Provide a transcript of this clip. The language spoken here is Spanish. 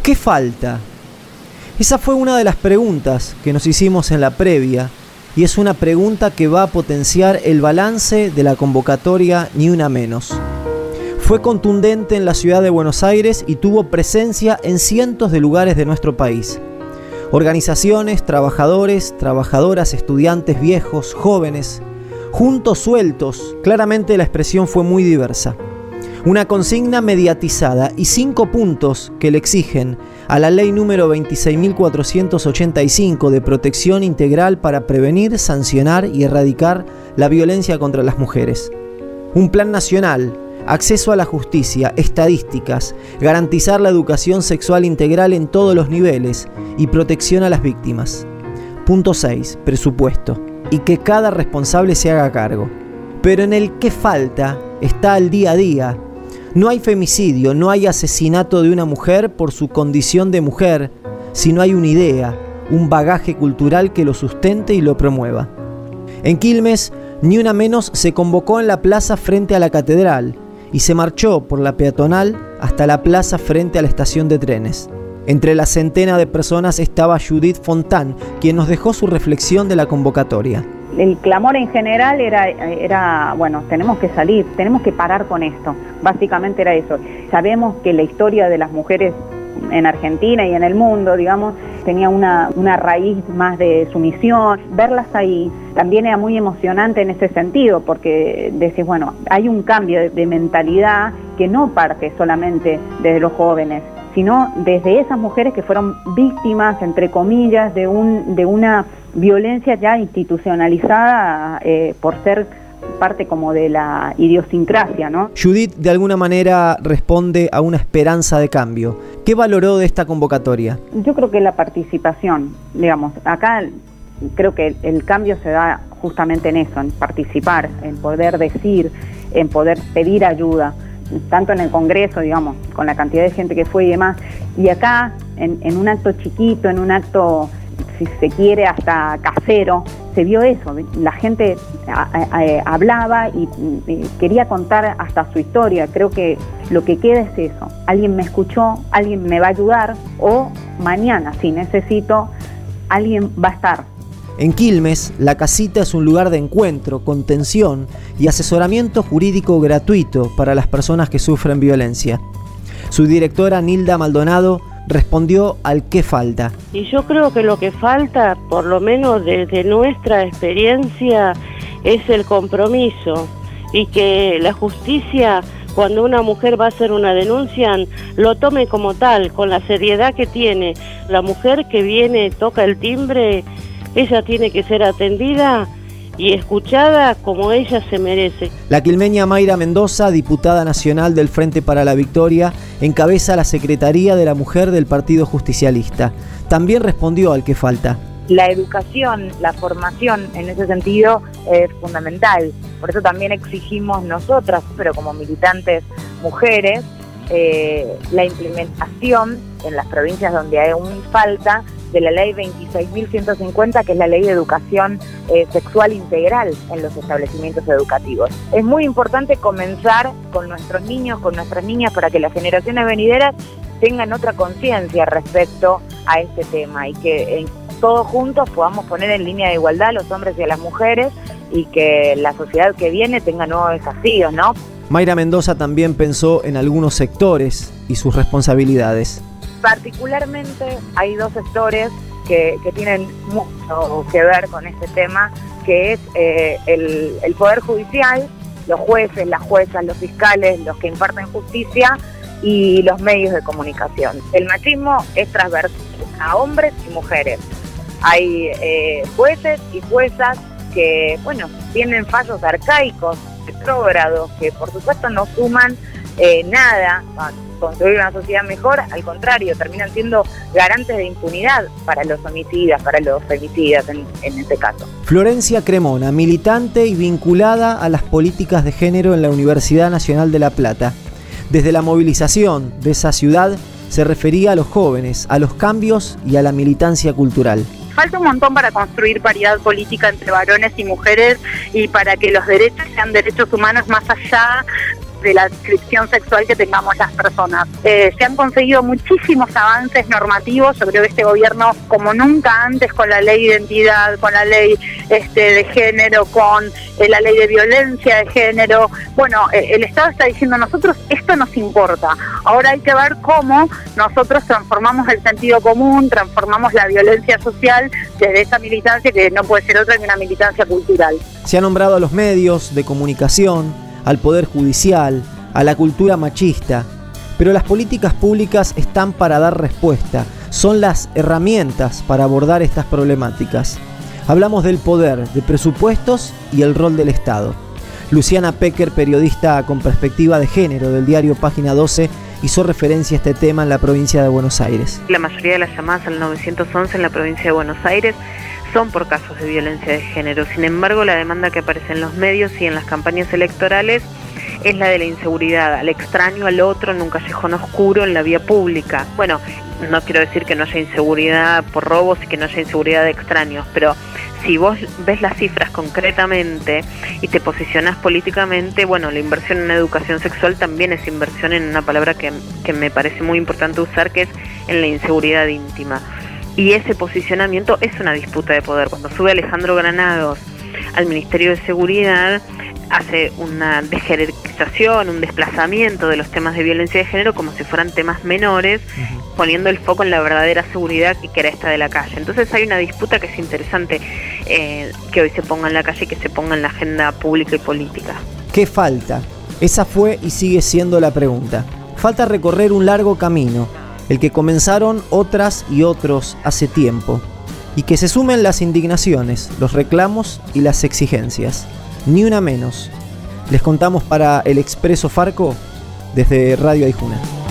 ¿Qué falta? Esa fue una de las preguntas que nos hicimos en la previa y es una pregunta que va a potenciar el balance de la convocatoria Ni Una Menos. Fue contundente en la ciudad de Buenos Aires y tuvo presencia en cientos de lugares de nuestro país. Organizaciones, trabajadores, trabajadoras, estudiantes, viejos, jóvenes, juntos, sueltos, claramente la expresión fue muy diversa. Una consigna mediatizada y 5 puntos que le exigen a la ley número 26.485 de protección integral para prevenir, sancionar y erradicar la violencia contra las mujeres. Un plan nacional, acceso a la justicia, estadísticas, garantizar la educación sexual integral en todos los niveles y protección a las víctimas. Punto 6, presupuesto, y que cada responsable se haga cargo. Pero en el qué falta está el día a día. No hay femicidio, no hay asesinato de una mujer por su condición de mujer, sino hay una idea, un bagaje cultural que lo sustente y lo promueva. En Quilmes, Ni Una Menos se convocó en la plaza frente a la catedral y se marchó por la peatonal hasta la plaza frente a la estación de trenes. Entre la centena de personas estaba Judith Fontán, quien nos dejó su reflexión de la convocatoria. El clamor en general era, bueno, tenemos que salir, tenemos que parar con esto. Básicamente era eso. Sabemos que la historia de las mujeres en Argentina y en el mundo, digamos, tenía una raíz más de sumisión. Verlas ahí también era muy emocionante en ese sentido, porque decís, bueno, hay un cambio de mentalidad que no parte solamente desde los jóvenes, sino desde esas mujeres que fueron víctimas, entre comillas, de una violencia ya institucionalizada por ser parte como de la idiosincrasia, ¿no? Judith de alguna manera responde a una esperanza de cambio. ¿Qué valoró de esta convocatoria? Yo creo que la participación, digamos, acá creo que el cambio se da justamente en eso, en participar, en poder decir, en poder pedir ayuda, tanto en el Congreso, digamos, con la cantidad de gente que fue y demás, y acá en un acto chiquito, en un acto, si se quiere, hasta casero, se vio eso. La gente hablaba y quería contar hasta su historia. Creo que lo que queda es eso. Alguien me escuchó, alguien me va a ayudar, o mañana, si necesito, alguien va a estar. En Quilmes, la casita es un lugar de encuentro, contención y asesoramiento jurídico gratuito para las personas que sufren violencia. Su directora, Nilda Maldonado, respondió al qué falta. Y yo creo que lo que falta, por lo menos desde nuestra experiencia, es el compromiso, y que la justicia, cuando una mujer va a hacer una denuncia, lo tome como tal, con la seriedad que tiene. La mujer que viene, toca el timbre, ella tiene que ser atendida y escuchada como ella se merece. La quilmeña Mayra Mendoza, diputada nacional del Frente para la Victoria, encabeza la Secretaría de la Mujer del Partido Justicialista. También respondió al que falta. La educación, la formación en ese sentido es fundamental. Por eso también exigimos nosotras, pero como militantes mujeres, la implementación en las provincias donde aún falta de la ley 26.150, que es la ley de educación sexual integral en los establecimientos educativos. Es muy importante comenzar con nuestros niños, con nuestras niñas, para que las generaciones venideras tengan otra conciencia respecto a este tema y que todos juntos podamos poner en línea de igualdad a los hombres y a las mujeres y que la sociedad que viene tenga nuevos desafíos, ¿no? Mayra Mendoza también pensó en algunos sectores y sus responsabilidades. Particularmente hay dos sectores que tienen mucho que ver con este tema, que es el Poder Judicial, los jueces, las juezas, los fiscales, los que imparten justicia y los medios de comunicación. El machismo es transversal a hombres y mujeres. Hay jueces y juezas que, bueno, tienen fallos arcaicos, retrógrados, que por supuesto no suman nada a construir una sociedad mejor, al contrario, terminan siendo garantes de impunidad para los homicidas, para los femicidas en este caso. Florencia Cremona, militante y vinculada a las políticas de género en la Universidad Nacional de La Plata. Desde la movilización de esa ciudad se refería a los jóvenes, a los cambios y a la militancia cultural. Falta un montón para construir paridad política entre varones y mujeres y para que los derechos sean derechos humanos más allá de la descripción sexual que tengamos las personas. Se han conseguido muchísimos avances normativos. Yo creo que este gobierno, como nunca antes, con la ley de identidad, con la ley de género, con la ley de violencia de género, bueno, el Estado está diciendo, nosotros esto nos importa. Ahora hay que ver cómo nosotros transformamos el sentido común, transformamos la violencia social desde esa militancia que no puede ser otra que una militancia cultural. Se ha nombrado a los medios de comunicación, al Poder Judicial, a la cultura machista, pero las políticas públicas están para dar respuesta, son las herramientas para abordar estas problemáticas. Hablamos del poder, de presupuestos y el rol del Estado. Luciana Pecker, periodista con perspectiva de género del diario Página 12, hizo referencia a este tema en la provincia de Buenos Aires. La mayoría de las llamadas al 911 en la provincia de Buenos Aires son por casos de violencia de género. Sin embargo, la demanda que aparece en los medios y en las campañas electorales es la de la inseguridad, al extraño, al otro, en un callejón oscuro, en la vía pública. Bueno, no quiero decir que no haya inseguridad por robos y que no haya inseguridad de extraños, pero si vos ves las cifras concretamente y te posicionás políticamente, bueno, la inversión en educación sexual también es inversión en una palabra que me parece muy importante usar, que es en la inseguridad íntima. Y ese posicionamiento es una disputa de poder. Cuando sube Alejandro Granados al Ministerio de Seguridad, hace una dejerarquización, un desplazamiento de los temas de violencia de género como si fueran temas menores, poniendo el foco en la verdadera seguridad que era esta de la calle. Entonces hay una disputa que es interesante que hoy se ponga en la calle y que se ponga en la agenda pública y política. ¿Qué falta? Esa fue y sigue siendo la pregunta. Falta recorrer un largo camino, el que comenzaron otras y otros hace tiempo, y que se sumen las indignaciones, los reclamos y las exigencias. Ni una menos. Les contamos para el Expreso Farco desde Radio Aijuna.